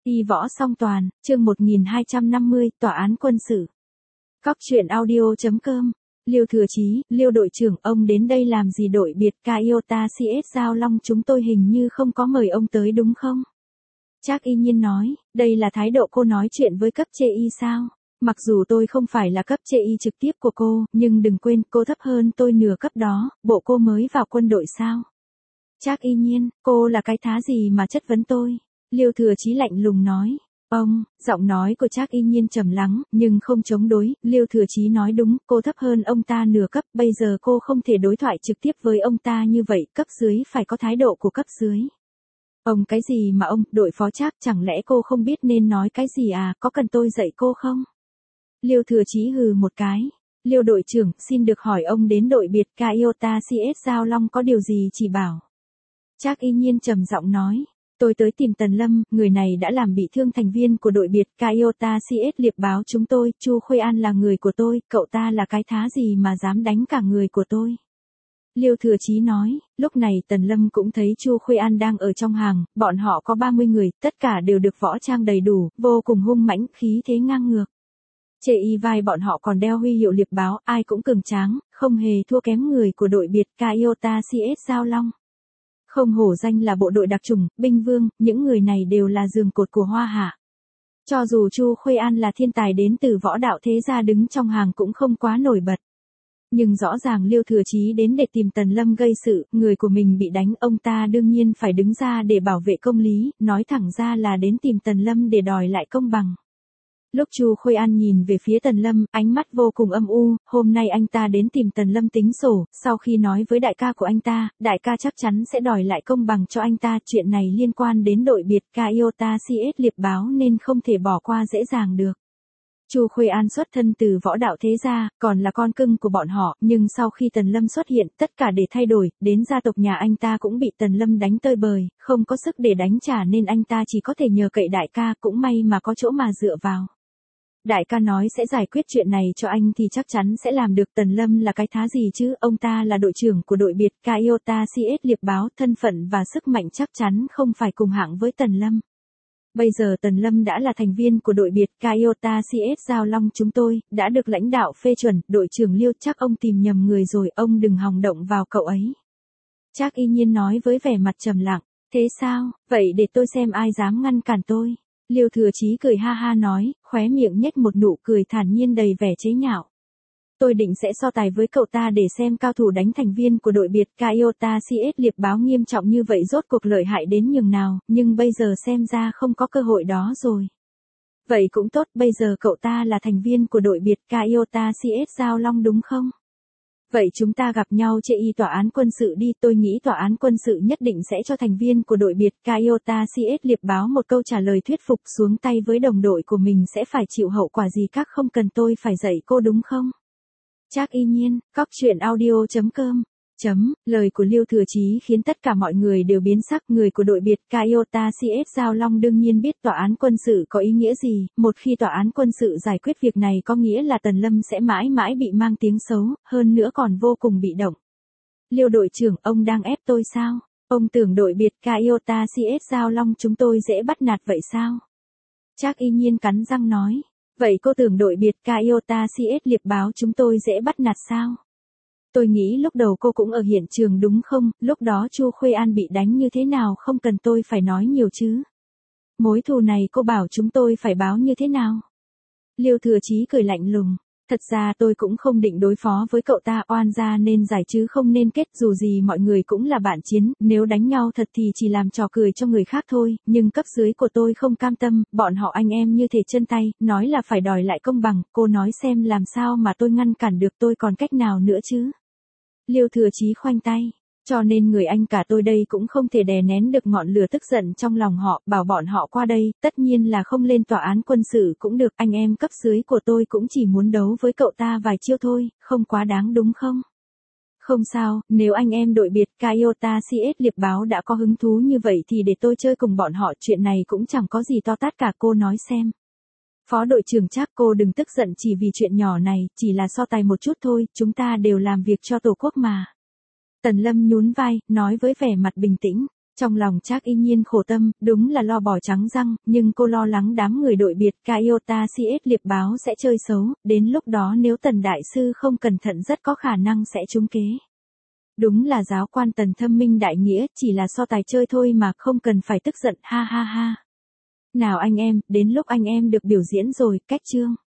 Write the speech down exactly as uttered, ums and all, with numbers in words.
Y võ song toàn, chương một nghìn hai trăm năm mươi, tòa án quân sự. Cóc truyện audio chấm com. Liêu Thừa Chí, Liêu đội trưởng, ông đến đây làm gì? Đội biệt Kaiota xê ét Giao Long chúng tôi hình như không có mời ông tới đúng không? Trác Y Nhiên nói, đây là thái độ cô nói chuyện với cấp chê y sao? Mặc dù tôi không phải là cấp chê y trực tiếp của cô, nhưng đừng quên cô thấp hơn tôi nửa cấp đó, bộ cô mới vào quân đội sao? Trác Y Nhiên, cô là cái thá gì mà chất vấn tôi? Liêu Thừa Chí lạnh lùng nói. Ông, giọng nói của Trác Y Nhiên trầm lắng, nhưng không chống đối. Liêu Thừa Chí nói đúng, cô thấp hơn ông ta nửa cấp, bây giờ cô không thể đối thoại trực tiếp với ông ta như vậy, cấp dưới phải có thái độ của cấp dưới. Ông cái gì mà ông, đội phó Trác, chẳng lẽ cô không biết nên nói cái gì à, có cần tôi dạy cô không? Liêu Thừa Chí hừ một cái. Liêu đội trưởng, xin được hỏi ông đến đội biệt Kaiota xê ét Giao Long có điều gì chỉ bảo? Trác Y Nhiên trầm giọng nói. Tôi tới tìm Tần Lâm, người này đã làm bị thương thành viên của đội biệt Kaiota xê ét liệp báo chúng tôi, Chu Khuê An là người của tôi, cậu ta là cái thá gì mà dám đánh cả người của tôi. Liêu Thừa Chí nói, lúc này Tần Lâm cũng thấy Chu Khuê An đang ở trong hàng, bọn họ có ba mươi người, tất cả đều được võ trang đầy đủ, vô cùng hung mãnh, khí thế ngang ngược. Chê y vai bọn họ còn đeo huy hiệu liệp báo, ai cũng cường tráng, không hề thua kém người của đội biệt Kaiota xê ét Giao Long. Không hổ danh là bộ đội đặc chủng, binh vương, những người này đều là giường cột của Hoa Hạ. Cho dù Chu Khuê An là thiên tài đến từ võ đạo thế gia đứng trong hàng cũng không quá nổi bật. Nhưng rõ ràng Liêu Thừa Chí đến để tìm Tần Lâm gây sự, người của mình bị đánh, ông ta đương nhiên phải đứng ra để bảo vệ công lý, nói thẳng ra là đến tìm Tần Lâm để đòi lại công bằng. Lúc Chu Khuê An nhìn về phía Tần Lâm, ánh mắt vô cùng âm u, hôm nay anh ta đến tìm Tần Lâm tính sổ, sau khi nói với đại ca của anh ta, đại ca chắc chắn sẽ đòi lại công bằng cho anh ta, chuyện này liên quan đến đội biệt Kaiota xê ét liệp báo nên không thể bỏ qua dễ dàng được. Chu Khuê An xuất thân từ võ đạo thế gia, còn là con cưng của bọn họ, nhưng sau khi Tần Lâm xuất hiện, tất cả để thay đổi, đến gia tộc nhà anh ta cũng bị Tần Lâm đánh tơi bời, không có sức để đánh trả nên anh ta chỉ có thể nhờ cậy đại ca, cũng may mà có chỗ mà dựa vào. Đại ca nói sẽ giải quyết chuyện này cho anh thì chắc chắn sẽ làm được. Tần Lâm là cái thá gì chứ, ông ta là đội trưởng của đội biệt Kaiota xê ét liệp báo, thân phận và sức mạnh chắc chắn không phải cùng hạng với Tần Lâm. Bây giờ Tần Lâm đã là thành viên của đội biệt Kaiota xê ét Giao Long chúng tôi, đã được lãnh đạo phê chuẩn, đội trưởng Liêu chắc ông tìm nhầm người rồi, ông đừng hòng động vào cậu ấy. Trác Y Nhiên nói với vẻ mặt trầm lặng, thế sao, vậy để tôi xem ai dám ngăn cản tôi. Liêu Thừa Chí cười ha ha nói, khóe miệng nhếch một nụ cười thản nhiên đầy vẻ chế nhạo. Tôi định sẽ so tài với cậu ta để xem cao thủ đánh thành viên của đội biệt Kaiota xê ét liệp báo nghiêm trọng như vậy rốt cuộc lợi hại đến nhường nào, nhưng bây giờ xem ra không có cơ hội đó rồi. Vậy cũng tốt, bây giờ cậu ta là thành viên của đội biệt Kaiota xê ét Giao Long đúng không? Vậy chúng ta gặp nhau chê y tòa án quân sự đi, tôi nghĩ tòa án quân sự nhất định sẽ cho thành viên của đội biệt Kaiota xê ét liệp báo một câu trả lời thuyết phục, xuống tay với đồng đội của mình sẽ phải chịu hậu quả gì, các không cần tôi phải dạy cô đúng không? Trác Y Nhiên, cóc truyện audio chấm com. Chấm, lời của Liêu Thừa Chí khiến tất cả mọi người đều biến sắc, người của đội biệt Kaiota xê ét Giao Long đương nhiên biết tòa án quân sự có ý nghĩa gì, một khi tòa án quân sự giải quyết việc này có nghĩa là Tần Lâm sẽ mãi mãi bị mang tiếng xấu, hơn nữa còn vô cùng bị động. Liêu đội trưởng, ông đang ép tôi sao? Ông tưởng đội biệt Kaiota xê ét Giao Long chúng tôi dễ bắt nạt vậy sao? Trác Y Nhiên cắn răng nói, vậy cô tưởng đội biệt Kaiota xê ét liệp báo chúng tôi dễ bắt nạt sao? Tôi nghĩ lúc đầu cô cũng ở hiện trường đúng không, lúc đó Chu Khuê An bị đánh như thế nào không cần tôi phải nói nhiều chứ. Mối thù này cô bảo chúng tôi phải báo như thế nào? Liêu Thừa Chí cười lạnh lùng, thật ra tôi cũng không định đối phó với cậu ta, oan ra nên giải chứ không nên kết, dù gì mọi người cũng là bạn chiến, nếu đánh nhau thật thì chỉ làm trò cười cho người khác thôi, nhưng cấp dưới của tôi không cam tâm, bọn họ anh em như thể chân tay, nói là phải đòi lại công bằng, cô nói xem làm sao mà tôi ngăn cản được, tôi còn cách nào nữa chứ? Liêu Thừa Chí khoanh tay, cho nên người anh cả tôi đây cũng không thể đè nén được ngọn lửa tức giận trong lòng họ, bảo bọn họ qua đây, tất nhiên là không lên tòa án quân sự cũng được, anh em cấp dưới của tôi cũng chỉ muốn đấu với cậu ta vài chiêu thôi, không quá đáng đúng không? Không sao, nếu anh em đội biệt Kaiota xê ét liệp báo đã có hứng thú như vậy thì để tôi chơi cùng bọn họ, chuyện này cũng chẳng có gì to tát cả, cô nói xem. Phó đội trưởng Trác, cô đừng tức giận chỉ vì chuyện nhỏ này, chỉ là so tài một chút thôi, chúng ta đều làm việc cho Tổ quốc mà. Tần Lâm nhún vai, nói với vẻ mặt bình tĩnh, Trong lòng Trác Y Nhiên khổ tâm, đúng là lo bỏ trắng răng, nhưng cô lo lắng đám người đội biệt ca Iota xê ét liệp báo sẽ chơi xấu, đến lúc đó nếu Tần Đại Sư không cẩn thận rất có khả năng sẽ trúng kế. Đúng là giáo quan Tần thâm minh đại nghĩa, chỉ là so tài chơi thôi mà không cần phải tức giận, ha ha ha. Nào anh em, đến lúc anh em được biểu diễn rồi, cách chương.